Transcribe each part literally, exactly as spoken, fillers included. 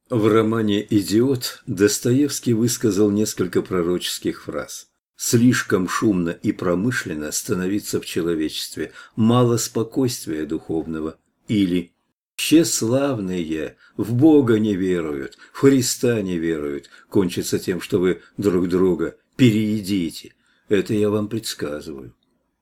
В романе «Идиот» Достоевский высказал несколько пророческих фраз. «Слишком шумно и промышленно становиться в человечестве, мало спокойствия духовного» или «Тщеславные, в Бога не веруют, в Христа не веруют, кончится тем, что вы друг друга переедите». Это я вам предсказываю.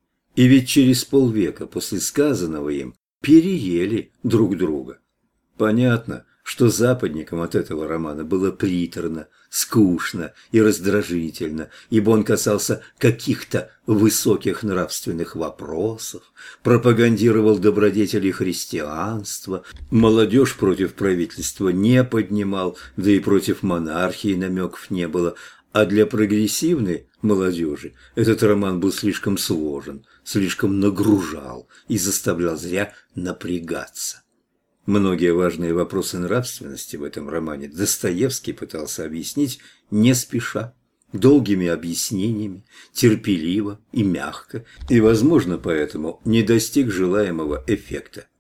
И ведь через полвека после сказанного им переели друг друга. Понятно, что западникам от этого романа было приторно, скучно и раздражительно, ибо он касался каких-то высоких нравственных вопросов, пропагандировал добродетели христианства, молодежь против правительства не поднимал, да и против монархии намеков не было, а для прогрессивной молодежи этот роман был слишком сложен, слишком нагружал и заставлял зря напрягаться. Многие важные вопросы нравственности в этом романе Достоевский пытался объяснить не спеша, долгими объяснениями, терпеливо и мягко, и, возможно, поэтому не достиг желаемого эффекта.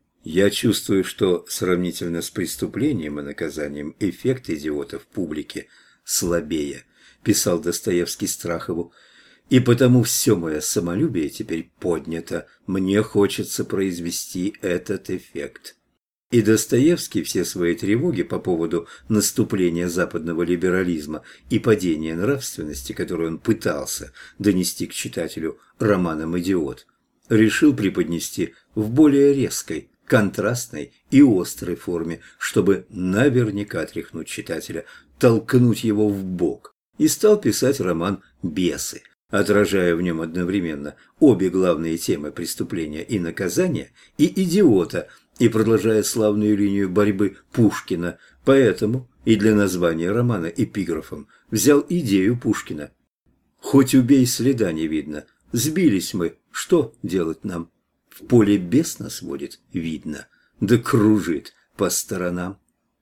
Я чувствую, что сравнительно с преступлением и наказанием эффект «Идиота» в публике слабее, писал Достоевский Страхову, и потому все мое самолюбие теперь поднято, мне хочется произвести этот эффект. И Достоевский все свои тревоги по поводу наступления западного либерализма и падения нравственности, которую он пытался донести к читателю романом «Идиот», решил преподнести в более резкой, контрастной и острой форме, чтобы наверняка тряхнуть читателя, толкнуть его в бок, и стал писать роман «Бесы», отражая в нем одновременно обе главные темы преступления и наказания и «Идиота», и продолжая славную линию борьбы Пушкина. Поэтому и для названия романа эпиграфом взял идею Пушкина. «Хоть убей, следа не видно, сбились мы, что делать нам? В поле бес нас водит, видно, да кружит по сторонам».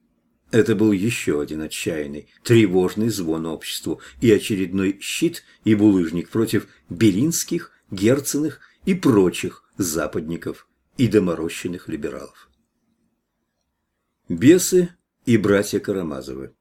Это был еще один отчаянный, тревожный звон обществу и очередной щит и булыжник против Белинских, Герценых и прочих западников и доморощенных либералов. Бесы и братья Карамазовы.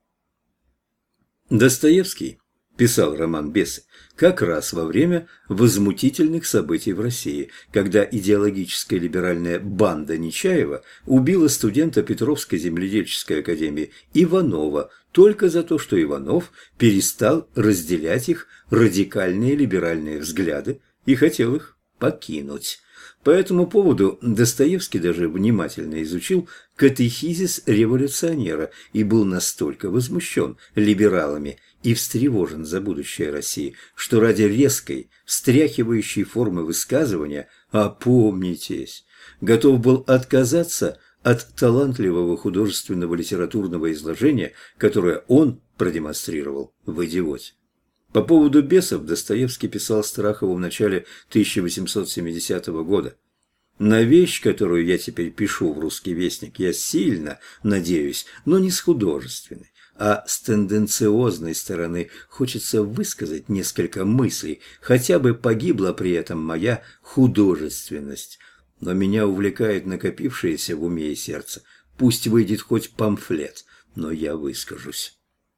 Достоевский писал роман «Бесы» как раз во время возмутительных событий в России, когда идеологическая либеральная банда Нечаева убила студента Петровской земледельческой академии Иванова только за то, что Иванов перестал разделять их радикальные либеральные взгляды и хотел их покинуть. По этому поводу Достоевский даже внимательно изучил катехизис революционера и был настолько возмущен либералами и встревожен за будущее России, что ради резкой, встряхивающей формы высказывания «опомнитесь» готов был отказаться от талантливого художественного литературного изложения, которое он продемонстрировал в «Идиоте». По поводу бесов Достоевский писал Страхову в начале тысяча восемьсот семидесятого года. На вещь, которую я теперь пишу в «Русский вестник», я сильно надеюсь, но не с художественной, а с тенденциозной стороны хочется высказать несколько мыслей, хотя бы погибла при этом моя художественность. Но меня увлекает накопившееся в уме и сердце. Пусть выйдет хоть памфлет, но я выскажусь.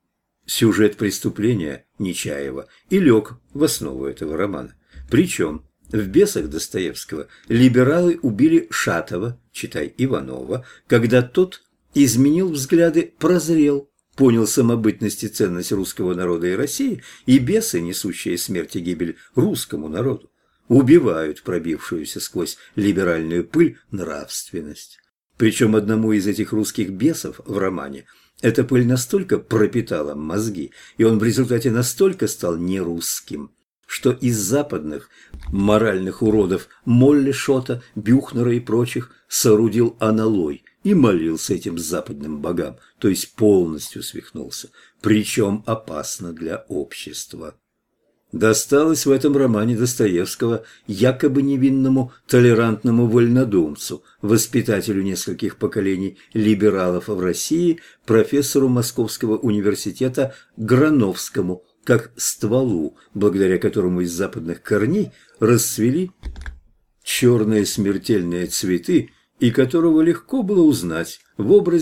Сюжет преступления Нечаева и лег в основу этого романа. Причем в «Бесах» Достоевского либералы убили Шатова, читай Иванова, когда тот изменил взгляды, прозрел, понял самобытность и ценность русского народа и России, и бесы, несущие смерть и гибель русскому народу, убивают пробившуюся сквозь либеральную пыль нравственность. Причем одному из этих русских бесов в романе эта пыль настолько пропитала мозги, и он в результате настолько стал нерусским, что из западных моральных уродов Молли Шота, Бюхнера и прочих соорудил аналой и молился этим западным богам, то есть полностью свихнулся, причем опасно для общества. Досталось в этом романе Достоевского якобы невинному толерантному вольнодумцу, воспитателю нескольких поколений либералов в России, профессору Московского университета Грановскому, как стволу, благодаря которому из западных корней расцвели черные смертельные цветы, и которого легко было узнать в образе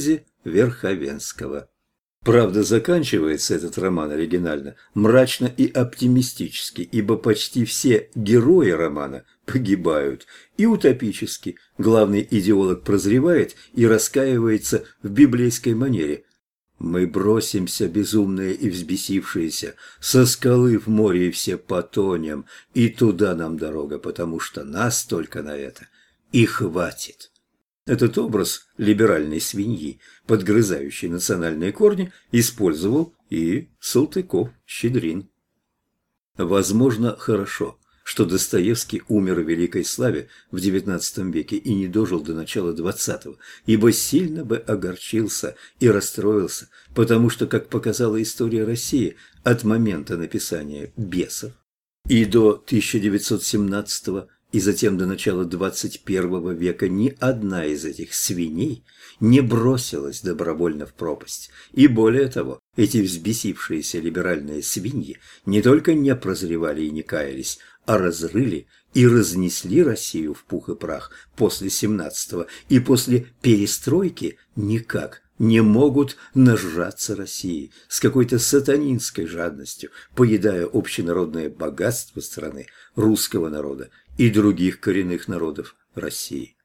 Верховенского. Правда, заканчивается этот роман оригинально мрачно и оптимистически, ибо почти все герои романа погибают, и утопически. Главный идеолог прозревает и раскаивается в библейской манере. «Мы бросимся, безумные и взбесившиеся, со скалы в море и все потонем, и туда нам дорога, потому что нас только на это и хватит». Этот образ либеральной свиньи, подгрызающей национальные корни, использовал и Салтыков-Щедрин. Возможно, хорошо, что Достоевский умер в великой славе в девятнадцатом веке и не дожил до начала двадцатого, ибо сильно бы огорчился и расстроился, потому что, как показала история России, от момента написания «Бесов» и до тысяча девятьсот семнадцатого и затем до начала двадцать первого века ни одна из этих свиней не бросилась добровольно в пропасть. И более того, эти взбесившиеся либеральные свиньи не только не прозревали и не каялись, а разрыли и разнесли Россию в пух и прах после семнадцатого и после перестройки никак не могут нажраться России с какой-то сатанинской жадностью, поедая общенародное богатство страны, русского народа и других коренных народов России.